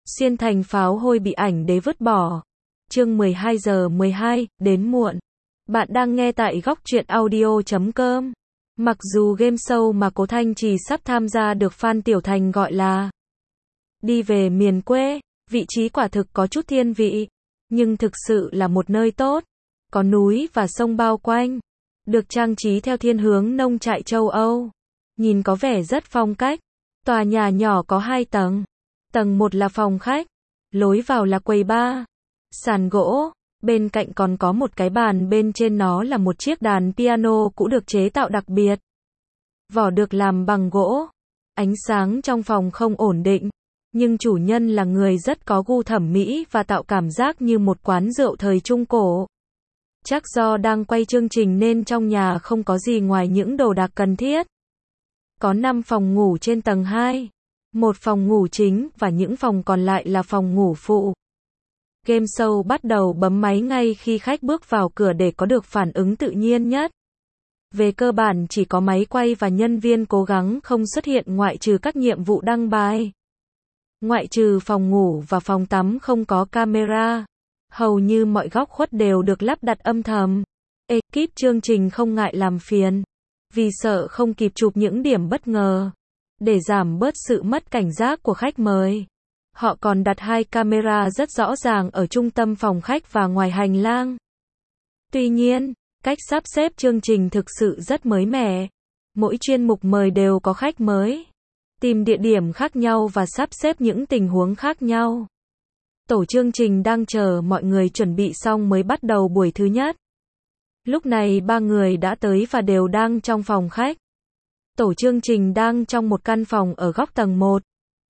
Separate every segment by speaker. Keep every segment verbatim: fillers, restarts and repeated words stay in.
Speaker 1: Xuyên thành pháo hôi bị ảnh đế vứt bỏ. Chương mười hai giờ mười hai, đến muộn. Bạn đang nghe tại góc truyện audio chấm com. Mặc dù game show mà Cố Thanh Trì sắp tham gia được Phan Tiểu Thành gọi là đi về miền quê, vị trí quả thực có chút thiên vị, nhưng thực sự là một nơi tốt, có núi và sông bao quanh, được trang trí theo thiên hướng nông trại châu Âu, nhìn có vẻ rất phong cách. Tòa nhà nhỏ có hai tầng, tầng một là phòng khách, lối vào là quầy bar, sàn gỗ, bên cạnh còn có một cái bàn, bên trên nó là một chiếc đàn piano cũ được chế tạo đặc biệt. Vỏ được làm bằng gỗ. Ánh sáng trong phòng không ổn định, nhưng chủ nhân là người rất có gu thẩm mỹ và tạo cảm giác như một quán rượu thời Trung Cổ. Chắc do đang quay chương trình nên trong nhà không có gì ngoài những đồ đạc cần thiết. Có năm phòng ngủ trên tầng hai, một phòng ngủ chính và những phòng còn lại là phòng ngủ phụ. Game show bắt đầu bấm máy ngay khi khách bước vào cửa để có được phản ứng tự nhiên nhất. Về cơ bản chỉ có máy quay và nhân viên cố gắng không xuất hiện ngoại trừ các nhiệm vụ đăng bài. Ngoại trừ phòng ngủ và phòng tắm không có camera, hầu như mọi góc khuất đều được lắp đặt âm thầm. Ekip chương trình không ngại làm phiền, vì sợ không kịp chụp những điểm bất ngờ. Để giảm bớt sự mất cảnh giác của khách mời, họ còn đặt hai camera rất rõ ràng ở trung tâm phòng khách và ngoài hành lang. Tuy nhiên, cách sắp xếp chương trình thực sự rất mới mẻ. Mỗi chuyên mục mời đều có khách mới, tìm địa điểm khác nhau và sắp xếp những tình huống khác nhau. Tổ chương trình đang chờ mọi người chuẩn bị xong mới bắt đầu buổi thứ nhất. Lúc này ba người đã tới và đều đang trong phòng khách. Tổ chương trình đang trong một căn phòng ở góc tầng một.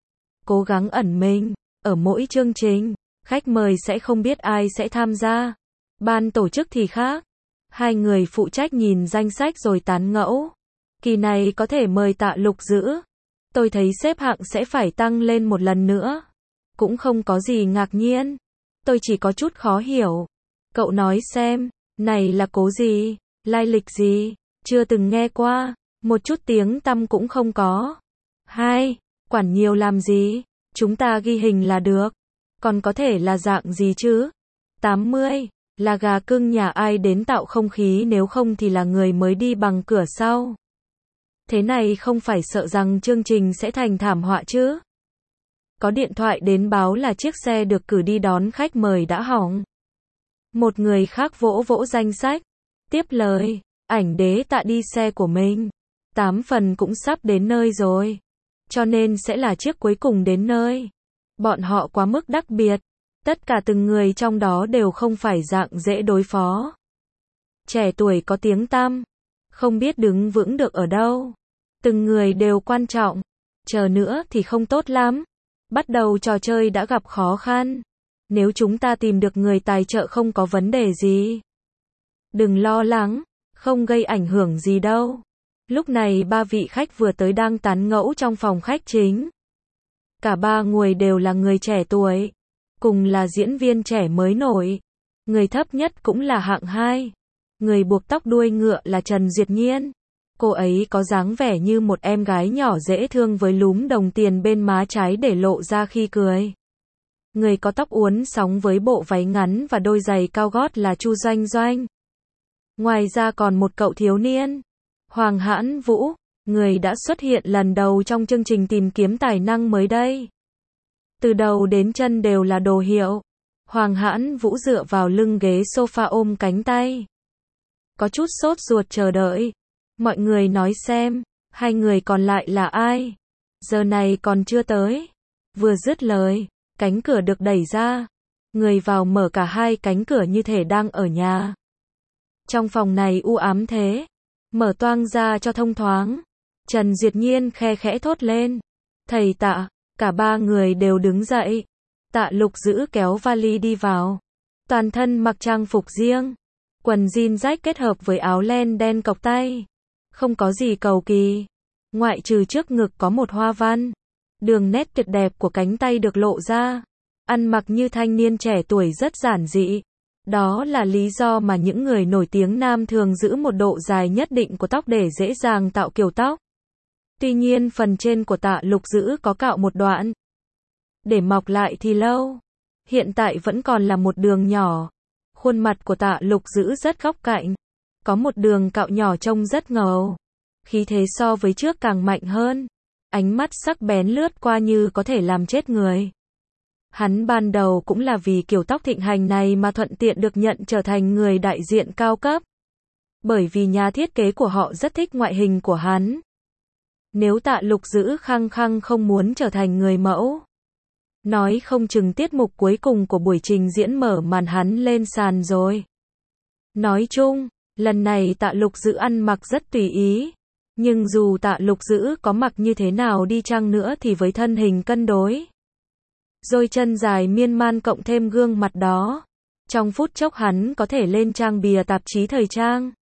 Speaker 1: Cố gắng ẩn mình. Ở mỗi chương trình, khách mời sẽ không biết ai sẽ tham gia. Ban tổ chức thì khác. Hai người phụ trách nhìn danh sách rồi tán gẫu. Kỳ này có thể mời Tạ Lục Dữ. Tôi thấy xếp hạng sẽ phải tăng lên một lần nữa. Cũng không có gì ngạc nhiên. Tôi chỉ có chút khó hiểu. Cậu nói xem, này là Cố gì? Lai lịch gì? Chưa từng nghe qua. Một chút tiếng tăm cũng không có. Hai, quản nhiều làm gì? Chúng ta ghi hình là được. Còn có thể là dạng gì chứ? tám mươi, là gà cưng nhà ai đến tạo không khí, nếu không thì là người mới đi bằng cửa sau. Thế này không phải sợ rằng chương trình sẽ thành thảm họa chứ? Có điện thoại đến báo là chiếc xe được cử đi đón khách mời đã hỏng. Một người khác vỗ vỗ danh sách, tiếp lời, ảnh đế Tạ đi xe của mình. Tám phần cũng sắp đến nơi rồi. Cho nên sẽ là chiếc cuối cùng đến nơi. Bọn họ quá mức đặc biệt. Tất cả từng người trong đó đều không phải dạng dễ đối phó. Trẻ tuổi có tiếng tăm. Không biết đứng vững được ở đâu. Từng người đều quan trọng. Chờ nữa thì không tốt lắm. Bắt đầu trò chơi đã gặp khó khăn. Nếu chúng ta tìm được người tài trợ không có vấn đề gì. Đừng lo lắng. Không gây ảnh hưởng gì đâu. Lúc này ba vị khách vừa tới đang tán gẫu trong phòng khách chính. Cả ba người đều là người trẻ tuổi, cùng là diễn viên trẻ mới nổi. Người thấp nhất cũng là hạng hai. Người buộc tóc đuôi ngựa là Trần Duyệt Nhiên. Cô ấy có dáng vẻ như một em gái nhỏ dễ thương với lúm đồng tiền bên má trái để lộ ra khi cười. Người có tóc uốn sóng với bộ váy ngắn và đôi giày cao gót là Chu Doanh Doanh. Ngoài ra còn một cậu thiếu niên, Hoàng Hãn Vũ, người đã xuất hiện lần đầu trong chương trình tìm kiếm tài năng mới đây. Từ đầu đến chân đều là đồ hiệu. Hoàng Hãn Vũ dựa vào lưng ghế sofa ôm cánh tay. Có chút sốt ruột chờ đợi. Mọi người nói xem, hai người còn lại là ai? Giờ này còn chưa tới. Vừa dứt lời, cánh cửa được đẩy ra. Người vào mở cả hai cánh cửa như thể đang ở nhà. Trong phòng này u ám thế. Mở toang ra cho thông thoáng. Trần Duyệt Nhiên khe khẽ thốt lên. Thầy Tạ, cả ba người đều đứng dậy. Tạ Lục Dữ kéo vali đi vào. Toàn thân mặc trang phục riêng. Quần jean rách kết hợp với áo len đen cộc tay. Không có gì cầu kỳ. Ngoại trừ trước ngực có một hoa văn. Đường nét tuyệt đẹp của cánh tay được lộ ra. Ăn mặc như thanh niên trẻ tuổi rất giản dị. Đó là lý do mà những người nổi tiếng nam thường giữ một độ dài nhất định của tóc để dễ dàng tạo kiểu tóc. Tuy nhiên phần trên của Tạ Lục Dữ có cạo một đoạn. để mọc lại thì lâu. Hiện tại vẫn còn là một đường nhỏ. Khuôn mặt của Tạ Lục Dữ rất góc cạnh. Có một đường cạo nhỏ trông rất ngầu. Khí thế so với trước càng mạnh hơn. Ánh mắt sắc bén lướt qua như có thể làm chết người. Hắn ban đầu cũng là vì kiểu tóc thịnh hành này mà thuận tiện được nhận trở thành người đại diện cao cấp. Bởi vì nhà thiết kế của họ rất thích ngoại hình của hắn. Nếu Tạ Lục Dữ khăng khăng không muốn trở thành người mẫu, nói không chừng tiết mục cuối cùng của buổi trình diễn mở màn hắn lên sàn rồi. Nói chung, lần này Tạ Lục Dữ ăn mặc rất tùy ý. Nhưng dù Tạ Lục Dữ có mặc như thế nào đi chăng nữa thì với thân hình cân đối, đôi chân dài miên man cộng thêm gương mặt đó, trong phút chốc hắn có thể lên trang bìa tạp chí thời trang.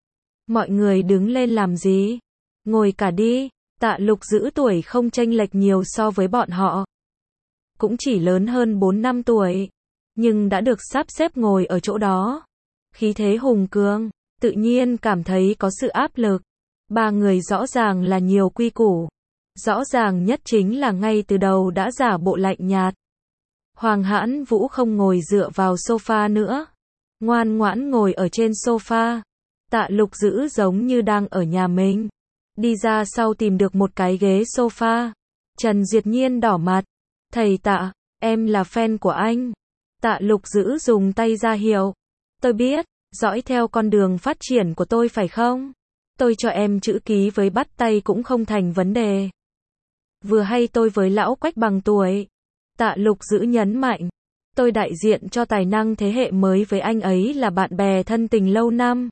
Speaker 1: Mọi người đứng lên làm gì? Ngồi cả đi. Tạ Lục Dữ tuổi không chênh lệch nhiều so với bọn họ. Cũng chỉ lớn hơn bốn năm tuổi. Nhưng đã được sắp xếp ngồi ở chỗ đó. Khí thế hùng cường, tự nhiên cảm thấy có sự áp lực. Ba người rõ ràng là nhiều quy củ. Rõ ràng nhất chính là ngay từ đầu đã giả bộ lạnh nhạt. Hoàng Hãn Vũ không ngồi dựa vào sofa nữa. Ngoan ngoãn ngồi ở trên sofa. Tạ Lục Dữ giống như đang ở nhà mình. Đi ra sau tìm được một cái ghế sofa. Trần Duyệt Nhiên đỏ mặt. Thầy Tạ, em là fan của anh. Tạ Lục Dữ dùng tay ra hiệu. Tôi biết, dõi theo con đường phát triển của tôi phải không? Tôi cho em chữ ký với bắt tay cũng không thành vấn đề. Vừa hay tôi với lão Quách bằng tuổi. Tạ Lục Dữ nhấn mạnh. Tôi đại diện cho tài năng thế hệ mới với anh ấy là bạn bè thân tình lâu năm.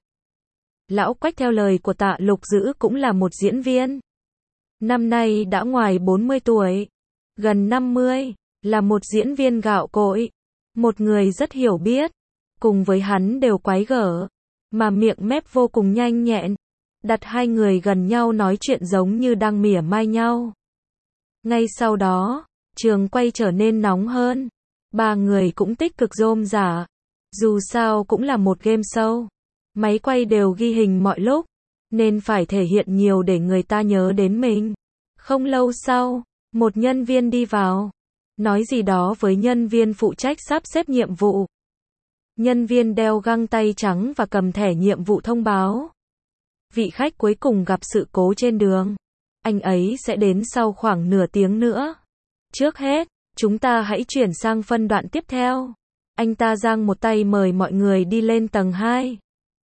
Speaker 1: Lão Quách theo lời của Tạ Lục Dữ cũng là một diễn viên. Năm nay đã ngoài bốn mươi tuổi. Gần năm mươi. Là một diễn viên gạo cội. Một người rất hiểu biết. Cùng với hắn đều quái gở. Mà miệng mép vô cùng nhanh nhẹn. Đặt hai người gần nhau nói chuyện giống như đang mỉa mai nhau. Ngay sau đó, trường quay trở nên nóng hơn. Ba người cũng tích cực rôm rả. Dù sao cũng là một game show. Máy quay đều ghi hình mọi lúc. Nên phải thể hiện nhiều để người ta nhớ đến mình. Không lâu sau, một nhân viên đi vào. Nói gì đó với nhân viên phụ trách sắp xếp nhiệm vụ. Nhân viên đeo găng tay trắng và cầm thẻ nhiệm vụ thông báo. Vị khách cuối cùng gặp sự cố trên đường. Anh ấy sẽ đến sau khoảng nửa tiếng nữa. Trước hết, chúng ta hãy chuyển sang phân đoạn tiếp theo. Anh ta giang một tay mời mọi người đi lên tầng hai.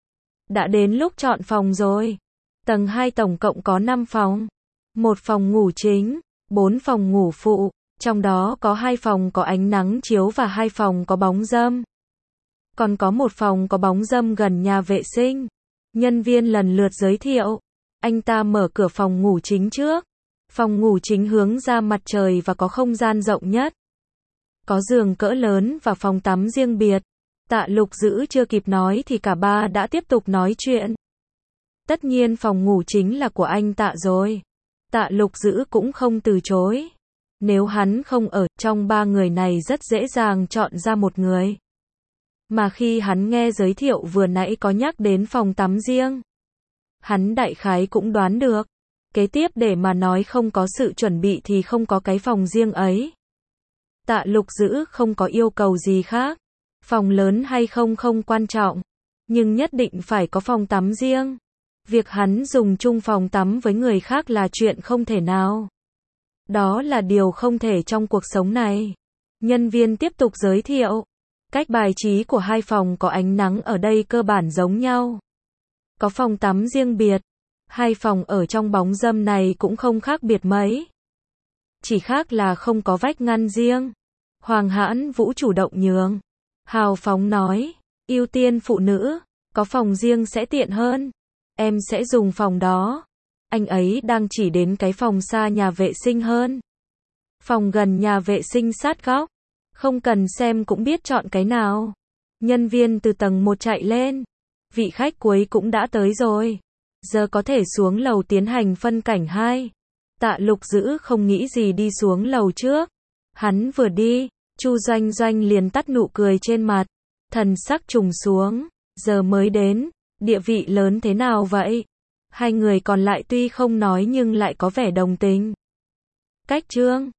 Speaker 1: Đã đến lúc chọn phòng rồi. Tầng hai tổng cộng có năm phòng. Một phòng ngủ chính, bốn phòng ngủ phụ. Trong đó có hai phòng có ánh nắng chiếu và hai phòng có bóng râm. Còn có một phòng có bóng râm gần nhà vệ sinh. Nhân viên lần lượt giới thiệu. Anh ta mở cửa phòng ngủ chính trước. Phòng ngủ chính hướng ra mặt trời và có không gian rộng nhất. Có giường cỡ lớn và phòng tắm riêng biệt. Tạ Lục Dữ chưa kịp nói thì cả ba đã tiếp tục nói chuyện. Tất nhiên phòng ngủ chính là của anh Tạ rồi. Tạ Lục Dữ cũng không từ chối. Nếu hắn không ở trong ba người này rất dễ dàng chọn ra một người. Mà khi hắn nghe giới thiệu vừa nãy có nhắc đến phòng tắm riêng. Hắn đại khái cũng đoán được. Kế tiếp để mà nói không có sự chuẩn bị thì không có cái phòng riêng ấy. Tạ Lục Dữ không có yêu cầu gì khác. Phòng lớn hay không không quan trọng. Nhưng nhất định phải có phòng tắm riêng. Việc hắn dùng chung phòng tắm với người khác là chuyện không thể nào. Đó là điều không thể trong cuộc sống này. Nhân viên tiếp tục giới thiệu. Cách bài trí của hai phòng có ánh nắng ở đây cơ bản giống nhau. Có phòng tắm riêng biệt. Hai phòng ở trong bóng râm này cũng không khác biệt mấy. Chỉ khác là không có vách ngăn riêng. Hoàng Hãn Vũ chủ động nhường. Hào phóng nói. Ưu tiên phụ nữ. Có phòng riêng sẽ tiện hơn. Em sẽ dùng phòng đó. Anh ấy đang chỉ đến cái phòng xa nhà vệ sinh hơn. Phòng gần nhà vệ sinh sát góc. Không cần xem cũng biết chọn cái nào. Nhân viên từ tầng một chạy lên. Vị khách cuối cũng đã tới rồi. Giờ có thể xuống lầu tiến hành phân cảnh hai. Tạ Lục Dữ không nghĩ gì đi xuống lầu trước. Hắn vừa đi, Chu Doanh Doanh liền tắt nụ cười trên mặt. Thần sắc trùng xuống. Giờ mới đến. Địa vị lớn thế nào vậy? Hai người còn lại tuy không nói nhưng lại có vẻ đồng tình. Cách Trương,